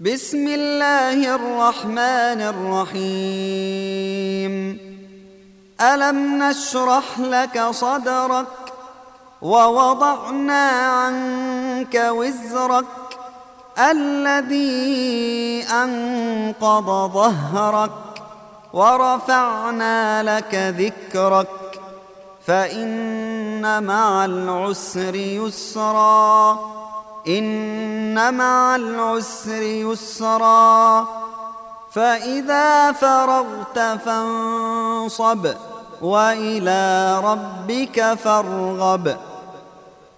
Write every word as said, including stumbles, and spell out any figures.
بسم الله الرحمن الرحيم ألم نشرح لك صدرك ووضعنا عنك وزرك الذي أنقض ظهرك ورفعنا لك ذكرك فإن مع العسر يسرا إن مع العسر يسرا فإذا فرغت فانصب وإلى ربك فارغب.